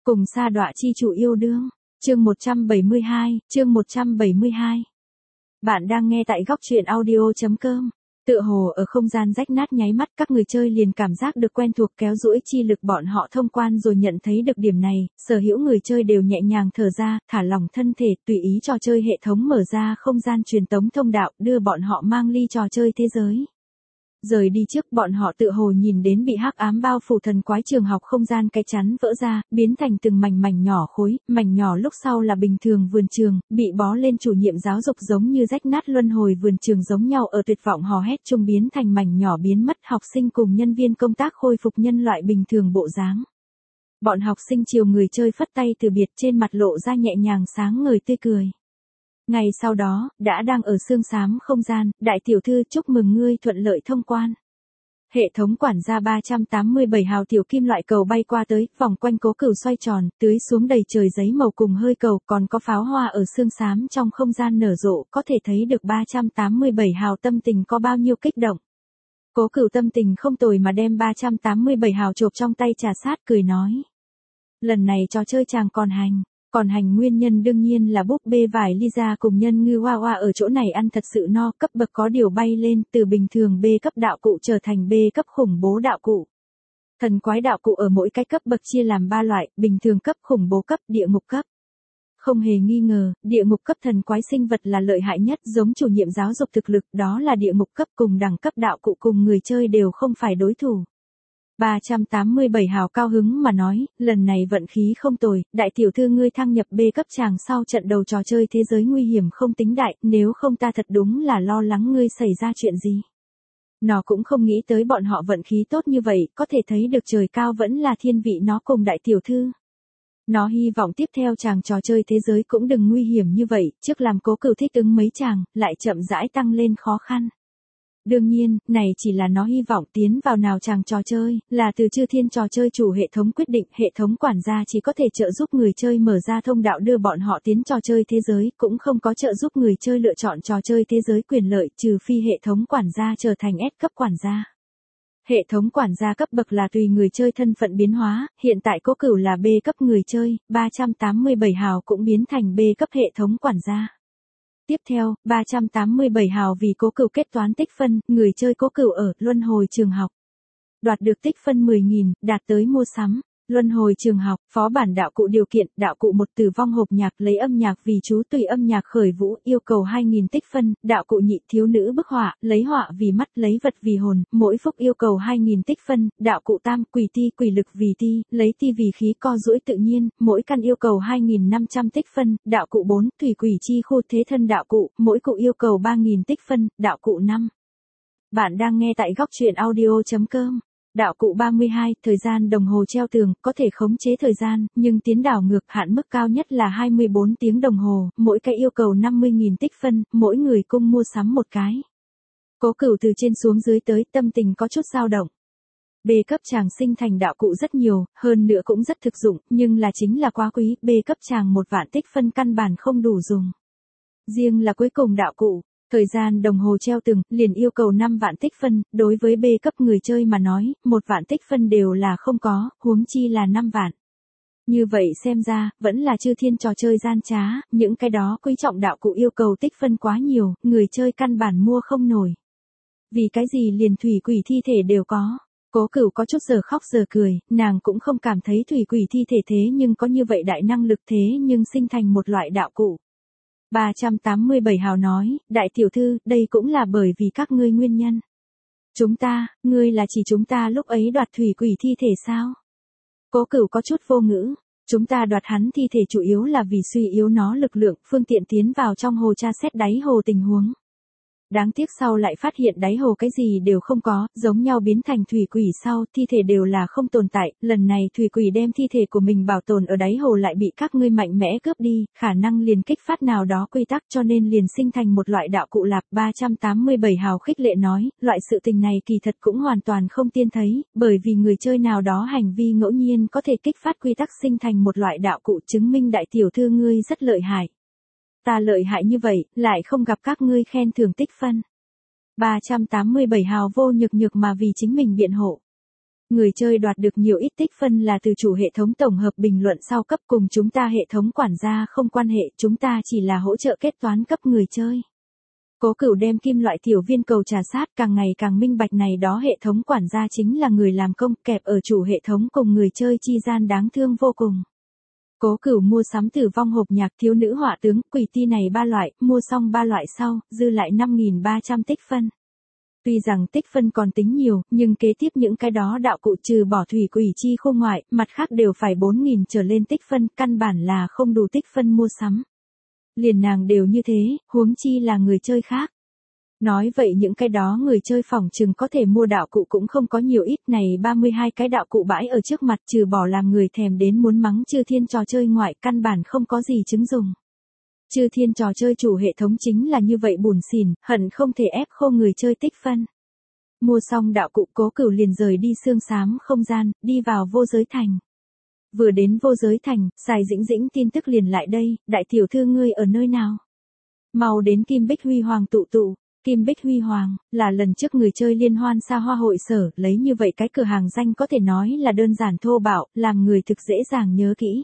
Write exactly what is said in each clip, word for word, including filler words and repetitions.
Cùng sa đọa chi chủ yêu đương. Chương một trăm bảy mươi hai, chương một trăm bảy mươi hai. Bạn đang nghe tại góc truyện audio.com. Tựa hồ ở không gian rách nát nháy mắt, các người chơi liền cảm giác được quen thuộc, kéo duỗi chi lực bọn họ thông quan rồi nhận thấy được điểm này, sở hữu người chơi đều nhẹ nhàng thở ra, thả lỏng thân thể, tùy ý trò chơi hệ thống mở ra không gian truyền tống thông đạo, đưa bọn họ mang ly trò chơi thế giới. Rời đi trước, bọn họ tự hồ nhìn đến bị hắc ám bao phủ thần quái trường học không gian cái chắn vỡ ra, biến thành từng mảnh mảnh nhỏ khối, mảnh nhỏ lúc sau là bình thường vườn trường, bị bó lên chủ nhiệm giáo dục giống như rách nát luân hồi vườn trường giống nhau ở tuyệt vọng hò hét chung biến thành mảnh nhỏ biến mất, học sinh cùng nhân viên công tác khôi phục nhân loại bình thường bộ dáng. Bọn học sinh chiều người chơi phất tay từ biệt, trên mặt lộ ra nhẹ nhàng sáng ngời tươi cười. Ngày sau đó, đã đang ở xương xám không gian, đại tiểu thư chúc mừng ngươi thuận lợi thông quan. Hệ thống quản gia ba trăm tám mươi bảy hào tiểu kim loại cầu bay qua tới, vòng quanh cố cửu xoay tròn, tưới xuống đầy trời giấy màu cùng hơi cầu, còn có pháo hoa ở xương xám trong không gian nở rộ, có thể thấy được ba trăm tám mươi bảy hào tâm tình có bao nhiêu kích động. Cố cửu tâm tình không tồi mà đem ba trăm tám mươi bảy hào chộp trong tay trà sát cười nói. Lần này trò chơi chàng còn hành. Còn hành nguyên nhân đương nhiên là búp bê vải Lisa cùng nhân ngư hoa hoa ở chỗ này ăn thật sự no, cấp bậc có điều bay lên, từ bình thường B cấp đạo cụ trở thành B cấp khủng bố đạo cụ. Thần quái đạo cụ ở mỗi cái cấp bậc chia làm ba loại, bình thường cấp, khủng bố cấp, địa ngục cấp. Không hề nghi ngờ, địa ngục cấp thần quái sinh vật là lợi hại nhất, giống chủ nhiệm giáo dục thực lực, đó là địa ngục cấp cùng đẳng cấp đạo cụ cùng người chơi đều không phải đối thủ. ba trăm tám mươi bảy hào cao hứng mà nói, lần này vận khí không tồi, đại tiểu thư ngươi thăng nhập B cấp chàng sau trận đầu trò chơi thế giới nguy hiểm không tính đại, nếu không ta thật đúng là lo lắng ngươi xảy ra chuyện gì. Nó cũng không nghĩ tới bọn họ vận khí tốt như vậy, có thể thấy được trời cao vẫn là thiên vị nó cùng đại tiểu thư. Nó hy vọng tiếp theo chàng trò chơi thế giới cũng đừng nguy hiểm như vậy, trước làm cố cửu thích ứng mấy chàng, lại chậm rãi tăng lên khó khăn. Đương nhiên, này chỉ là nó hy vọng tiến vào nào chàng trò chơi, là từ chư thiên trò chơi chủ hệ thống quyết định, hệ thống quản gia chỉ có thể trợ giúp người chơi mở ra thông đạo đưa bọn họ tiến trò chơi thế giới, cũng không có trợ giúp người chơi lựa chọn trò chơi thế giới quyền lợi, trừ phi hệ thống quản gia trở thành S cấp quản gia. Hệ thống quản gia cấp bậc là tùy người chơi thân phận biến hóa, hiện tại cố cửu là B cấp người chơi, ba trăm tám mươi bảy hào cũng biến thành B cấp hệ thống quản gia. Tiếp theo, ba trăm tám mươi bảy hào vì cố cửu kết toán tích phân, người chơi cố cửu ở luân hồi trường học. Đoạt được tích phân mười nghìn, đạt tới mua sắm. Luân hồi trường học, phó bản đạo cụ điều kiện, đạo cụ một tử vong hộp nhạc lấy âm nhạc vì chú tùy âm nhạc khởi vũ, yêu cầu hai nghìn tích phân, đạo cụ nhị thiếu nữ bức họa, lấy họa vì mắt, lấy vật vì hồn, mỗi phúc yêu cầu hai nghìn tích phân, đạo cụ tam, quỷ ti quỷ lực vì ti, lấy ti vì khí co duỗi tự nhiên, mỗi căn yêu cầu hai nghìn năm trăm tích phân, đạo cụ bốn, thủy quỷ chi khu thế thân đạo cụ, mỗi cụ yêu cầu ba nghìn tích phân, đạo cụ năm. Bạn đang nghe tại góc truyện audio.com. Đạo cụ ba mươi hai, thời gian đồng hồ treo tường, có thể khống chế thời gian, nhưng tiến đảo ngược, hạn mức cao nhất là hai mươi bốn tiếng đồng hồ, mỗi cái yêu cầu năm mươi nghìn tích phân, mỗi người cung mua sắm một cái. Cố cửu từ trên xuống dưới tới, tâm tình có chút dao động. B cấp chàng sinh thành đạo cụ rất nhiều, hơn nữa cũng rất thực dụng, nhưng là chính là quá quý, B cấp chàng một vạn tích phân căn bản không đủ dùng. Riêng là cuối cùng đạo cụ. Thời gian đồng hồ treo tường, liền yêu cầu năm vạn tích phân, đối với B cấp người chơi mà nói, một vạn tích phân đều là không có, huống chi là năm vạn. Như vậy xem ra, vẫn là chư thiên trò chơi gian trá, những cái đó quý trọng đạo cụ yêu cầu tích phân quá nhiều, người chơi căn bản mua không nổi. Vì cái gì liền thủy quỷ thi thể đều có. Cố cửu có chút giờ khóc giờ cười, nàng cũng không cảm thấy thủy quỷ thi thể thế nhưng có như vậy đại năng lực thế nhưng sinh thành một loại đạo cụ. ba trăm tám mươi bảy hào nói, đại tiểu thư, đây cũng là bởi vì các ngươi nguyên nhân. Chúng ta, ngươi là chỉ chúng ta lúc ấy đoạt thủy quỷ thi thể sao? Cố cửu có chút vô ngữ, chúng ta đoạt hắn thi thể chủ yếu là vì suy yếu nó lực lượng, phương tiện tiến vào trong hồ tra xét đáy hồ tình huống. Đáng tiếc sau lại phát hiện đáy hồ cái gì đều không có, giống nhau biến thành thủy quỷ sau, thi thể đều là không tồn tại, lần này thủy quỷ đem thi thể của mình bảo tồn ở đáy hồ lại bị các ngươi mạnh mẽ cướp đi, khả năng liền kích phát nào đó quy tắc cho nên liền sinh thành một loại đạo cụ lạp. Ba trăm tám mươi bảy hào khích lệ nói, loại sự tình này kỳ thật cũng hoàn toàn không tiên thấy, bởi vì người chơi nào đó hành vi ngẫu nhiên có thể kích phát quy tắc sinh thành một loại đạo cụ, chứng minh đại tiểu thư ngươi rất lợi hại. Ta lợi hại như vậy, lại không gặp các ngươi khen thưởng tích phân. ba trăm tám mươi bảy hào vô nhược nhược mà vì chính mình biện hộ. Người chơi đoạt được nhiều ít tích phân là từ chủ hệ thống tổng hợp bình luận sau cấp, cùng chúng ta hệ thống quản gia không quan hệ, chúng ta chỉ là hỗ trợ kết toán cấp người chơi. Cố Cửu đem kim loại tiểu viên cầu trà sát, càng ngày càng minh bạch này đó hệ thống quản gia chính là người làm công, kẹp ở chủ hệ thống cùng người chơi chi gian đáng thương vô cùng. Cố Cửu mua sắm Tử vong hộp nhạc, thiếu nữ họa tướng, quỷ ti này ba loại, mua xong ba loại sau, dư lại năm nghìn ba trăm tích phân. Tuy rằng tích phân còn tính nhiều, nhưng kế tiếp những cái đó đạo cụ trừ bỏ thủy quỷ chi khô ngoại, mặt khác đều phải bốn nghìn trở lên tích phân, căn bản là không đủ tích phân mua sắm. Liền nàng đều như thế, huống chi là người chơi khác. Nói vậy những cái đó người chơi phỏng chừng có thể mua đạo cụ cũng không có nhiều ít, này ba mươi hai cái đạo cụ bãi ở trước mặt, trừ bỏ làm người thèm đến muốn mắng Chư Thiên trò chơi ngoại, căn bản không có gì chứng dùng. Chư Thiên trò chơi chủ hệ thống chính là như vậy bùn xỉn, hận không thể ép khô người chơi tích phân. Mua xong đạo cụ, Cố Cửu liền rời đi xương xám không gian, đi vào vô giới thành. Vừa đến vô giới thành, Sài Dĩnh Dĩnh tin tức liền lại đây, đại tiểu thư ngươi ở nơi nào? Mau đến Kim Bích Huy Hoàng tụ tụ. Kim Bích Huy Hoàng, là lần trước người chơi liên hoan xa hoa hội sở, lấy như vậy cái cửa hàng danh có thể nói là đơn giản thô bạo, làm người thực dễ dàng nhớ kỹ.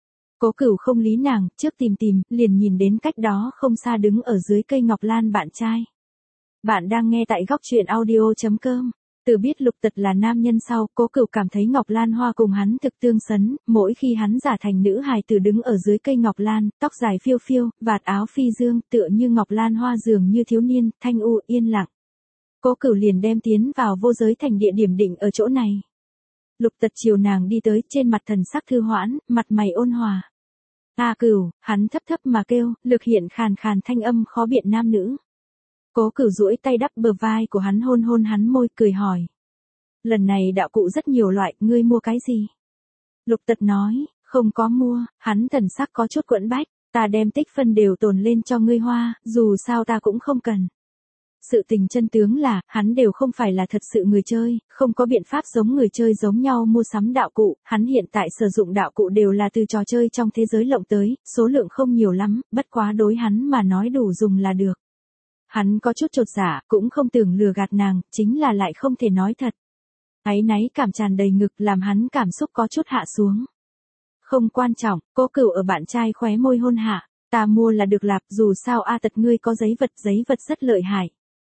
Cố Cửu không lý nàng, trước tìm tìm, liền nhìn đến cách đó không xa đứng ở dưới cây ngọc lan bạn trai. Bạn đang nghe tại góc truyện audio chấm com. Từ biết Lục Tật là nam nhân sau, Cố Cửu cảm thấy Ngọc Lan Hoa cùng hắn thực tương xứng, mỗi khi hắn giả thành nữ hài tử đứng ở dưới cây ngọc lan, tóc dài phiêu phiêu, vạt áo phi dương, tựa như Ngọc Lan Hoa dường như thiếu niên, thanh u yên lặng. Cố Cửu liền đem tiến vào vô giới thành địa điểm định ở chỗ này. Lục Tật chiều nàng đi tới, trên mặt thần sắc thư hoãn, mặt mày ôn hòa. "A Cửu", hắn thấp thấp mà kêu, lực hiện khàn khàn thanh âm khó biện nam nữ. Cố Cửu duỗi tay đắp bờ vai của hắn, hôn hôn hắn môi, cười hỏi. "Lần này đạo cụ rất nhiều loại, ngươi mua cái gì?" Lục Tật nói, "Không có mua", hắn thần sắc có chút quẫn bách, "Ta đem tích phân đều tồn lên cho ngươi hoa, dù sao ta cũng không cần." Sự tình chân tướng là, hắn đều không phải là thật sự người chơi, không có biện pháp giống người chơi giống nhau mua sắm đạo cụ, hắn hiện tại sử dụng đạo cụ đều là từ trò chơi trong thế giới lộng tới, số lượng không nhiều lắm, bất quá đối hắn mà nói đủ dùng là được. Hắn có chút chột dạ, cũng không tưởng lừa gạt nàng, chính là lại không thể nói thật. Áy náy cảm tràn đầy ngực làm hắn cảm xúc có chút hạ xuống. "Không quan trọng", Cố Cửu ở bạn trai khóe môi hôn hạ, "ta mua là được lạp, dù sao A Tật ngươi có giấy vật, giấy vật rất lợi hại.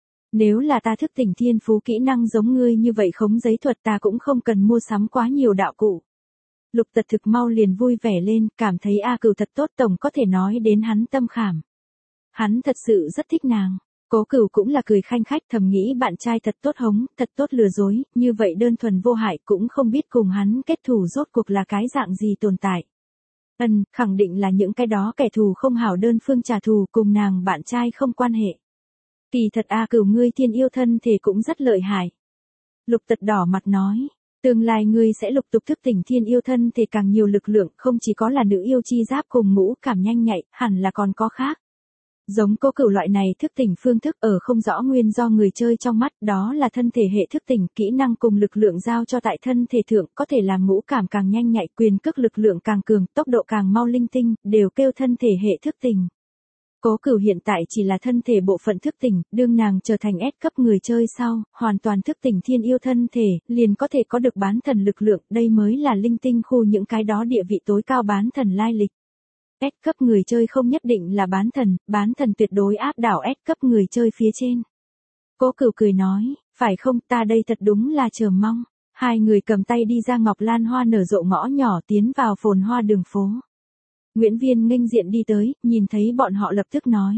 Nếu là ta thức tỉnh thiên phú kỹ năng giống ngươi như vậy khống giấy thuật ta cũng không cần mua sắm quá nhiều đạo cụ." Lục Tật thực mau liền vui vẻ lên, cảm thấy A Cửu thật tốt, tổng có thể nói đến hắn tâm khảm. Hắn thật sự rất thích nàng. Cố Cửu cũng là cười khanh khách, thầm nghĩ bạn trai thật tốt hống, thật tốt lừa dối, như vậy đơn thuần vô hại, cũng không biết cùng hắn kết thù rốt cuộc là cái dạng gì tồn tại. Ân, khẳng định là những cái đó kẻ thù không hảo đơn phương trả thù, cùng nàng bạn trai không quan hệ. Kỳ thật A Cửu ngươi thiên yêu thân thể cũng rất lợi hại. Lục Tật đỏ mặt nói, tương lai ngươi sẽ lục tục thức tỉnh thiên yêu thân thể càng nhiều lực lượng, không chỉ có là nữ yêu chi giáp cùng ngũ cảm nhanh nhạy, hẳn là còn có khác. Giống Cố Cửu loại này thức tỉnh phương thức ở không rõ nguyên do người chơi trong mắt, đó là thân thể hệ thức tỉnh, kỹ năng cùng lực lượng giao cho tại thân thể thượng, có thể làm ngũ cảm càng nhanh nhạy, quyền cước lực lượng càng cường, tốc độ càng mau linh tinh, đều kêu thân thể hệ thức tỉnh. Cố Cửu hiện tại chỉ là thân thể bộ phận thức tỉnh, đương nàng trở thành S cấp người chơi sau, hoàn toàn thức tỉnh thiên yêu thân thể, liền có thể có được bán thần lực lượng, đây mới là linh tinh khu những cái đó địa vị tối cao bán thần lai lịch. S cấp người chơi không nhất định là bán thần, bán thần tuyệt đối áp đảo S cấp người chơi phía trên. Cố Cửu cười nói, phải không, ta đây thật đúng là chờ mong. Hai người cầm tay đi ra Ngọc Lan Hoa nở rộ ngõ nhỏ tiến vào phồn hoa đường phố. Nguyễn Viên nghênh diện đi tới, nhìn thấy bọn họ lập tức nói.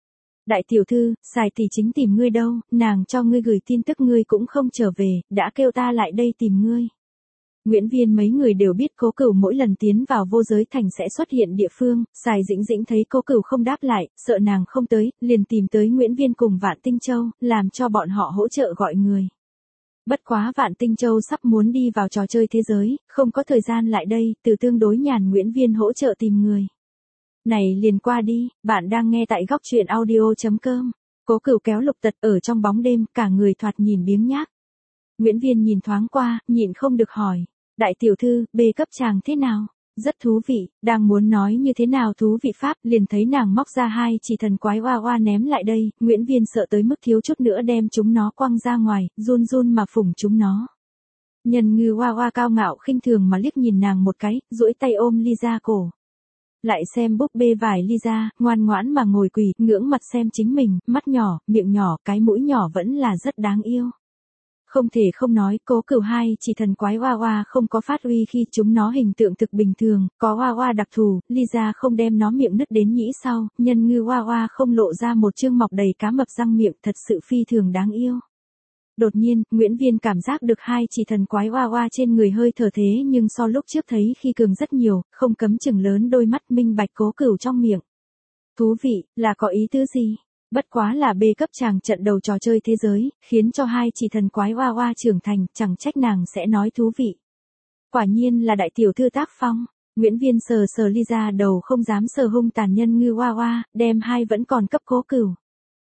Đại tiểu thư, Sài tỷ chính tìm ngươi đâu, nàng cho ngươi gửi tin tức ngươi cũng không trở về, đã kêu ta lại đây tìm ngươi. Nguyễn Viên mấy người đều biết Cố Cửu mỗi lần tiến vào vô giới thành sẽ xuất hiện địa phương, Sài Dĩnh Dĩnh thấy Cố Cửu không đáp lại, sợ nàng không tới, liền tìm tới Nguyễn Viên cùng Vạn Tinh Châu, làm cho bọn họ hỗ trợ gọi người. Bất quá Vạn Tinh Châu sắp muốn đi vào trò chơi thế giới, không có thời gian lại đây, từ tương đối nhàn Nguyễn Viên hỗ trợ tìm người. Này liền qua đi, bạn đang nghe tại góc truyện audio chấm com. Cố Cửu kéo Lục Tật ở trong bóng đêm, cả người thoạt nhìn biếng nhác. Nguyễn Viên nhìn thoáng qua, nhịn không được hỏi. Đại tiểu thư, B cấp chàng thế nào? Rất thú vị, đang muốn nói như thế nào thú vị pháp, liền thấy nàng móc ra hai chỉ thần quái oa oa ném lại đây, Nguyễn Viên sợ tới mức thiếu chút nữa đem chúng nó quăng ra ngoài, run run mà phủng chúng nó. Nhân Ngư Hoa Hoa cao ngạo khinh thường mà liếc nhìn nàng một cái, duỗi tay ôm Lisa cổ. Lại xem búp bê vải Lisa, ngoan ngoãn mà ngồi quỳ, ngưỡng mặt xem chính mình, mắt nhỏ, miệng nhỏ, cái mũi nhỏ vẫn là rất đáng yêu. Không thể không nói, Cố Cửu hai chỉ thần quái Hoa Hoa không có phát uy khi chúng nó hình tượng thực bình thường, có Hoa Hoa đặc thù, Lisa không đem nó miệng nứt đến nhĩ sau, Nhân Ngư Hoa Hoa không lộ ra một chương mọc đầy cá mập răng miệng, thật sự phi thường đáng yêu. Đột nhiên, Nguyễn Viên cảm giác được hai chỉ thần quái Hoa Hoa trên người hơi thở thế nhưng so lúc trước thấy khi cường rất nhiều, không cấm chừng lớn đôi mắt minh bạch Cố Cửu trong miệng. Thú vị, là có ý tứ gì? Bất quá là bê cấp chàng trận đầu trò chơi thế giới, khiến cho hai chỉ thần quái Hoa Hoa trưởng thành, chẳng trách nàng sẽ nói thú vị. Quả nhiên là đại tiểu thư tác phong. Nguyễn Viên sờ sờ Lisa đầu không dám sờ hung tàn Nhân Ngư Hoa Hoa, đem hai vẫn còn cấp Cố Cửu.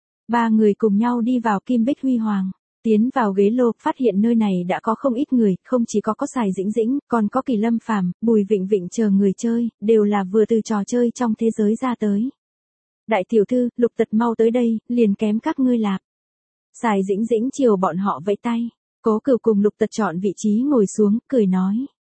Ba người cùng nhau đi vào Kim Bích Huy Hoàng. Tiến vào ghế lô, phát hiện nơi này đã có không ít người, không chỉ có có Sài Dĩnh Dĩnh, còn có Kỳ Lâm Phàm, Bùi Vịnh Vịnh chờ người chơi, đều là vừa từ trò chơi trong thế giới ra tới. Đại tiểu thư, Lục Tật mau tới đây, liền kém các ngươi lạp. Sài Dĩnh Dĩnh chiều bọn họ vẫy tay. Cố Cửu cùng Lục Tật chọn vị trí ngồi xuống, cười nói.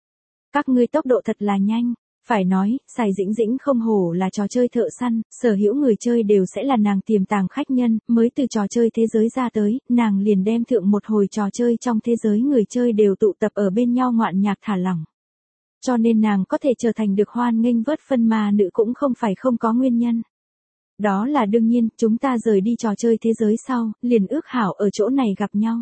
Các ngươi tốc độ thật là nhanh. Phải nói, Sài Dĩnh Dĩnh không hổ là trò chơi thợ săn, sở hữu người chơi đều sẽ là nàng tiềm tàng khách nhân, mới từ trò chơi thế giới ra tới, nàng liền đem thượng một hồi trò chơi trong thế giới người chơi đều tụ tập ở bên nhau ngoạn nhạc thả lỏng. Cho nên nàng có thể trở thành được hoan nghênh vớt phân ma nữ cũng không phải không có nguyên nhân. Đó là đương nhiên, chúng ta rời đi trò chơi thế giới sau, liền ước hảo ở chỗ này gặp nhau.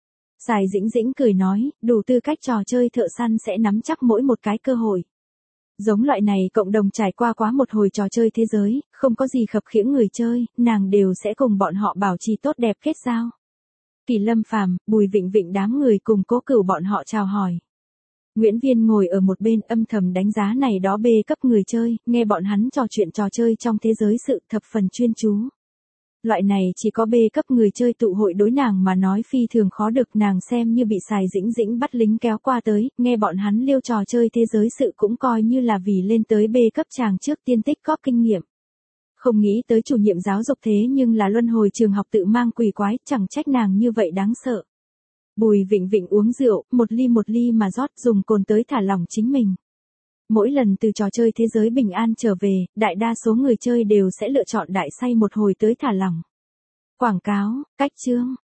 Sài Dĩnh Dĩnh cười nói, đủ tư cách trò chơi thợ săn sẽ nắm chắc mỗi một cái cơ hội. Giống loại này cộng đồng trải qua quá một hồi trò chơi thế giới, không có gì khập khiễng người chơi, nàng đều sẽ cùng bọn họ bảo trì tốt đẹp kết giao. Kỳ Lâm Phàm, Bùi Vịnh Vịnh đám người cùng Cố Cửu bọn họ chào hỏi. Nguyễn Viên ngồi ở một bên âm thầm đánh giá này đó bê cấp người chơi, nghe bọn hắn trò chuyện trò chơi trong thế giới sự thập phần chuyên chú. Loại này chỉ có bê cấp người chơi tụ hội đối nàng mà nói phi thường khó được, nàng xem như bị Sài Dĩnh Dĩnh bắt lính kéo qua tới, nghe bọn hắn liêu trò chơi thế giới sự cũng coi như là vì lên tới bê cấp chàng trước tiên tích góp kinh nghiệm. Không nghĩ tới chủ nhiệm giáo dục thế nhưng là luân hồi trường học tự mang quỷ quái, chẳng trách nàng như vậy đáng sợ. Bùi Vịnh Vịnh uống rượu, một ly một ly mà rót, dùng cồn tới thả lỏng chính mình. Mỗi lần từ trò chơi thế giới bình an trở về, đại đa số người chơi đều sẽ lựa chọn đại say một hồi tới thả lỏng. Quảng cáo, cách chương,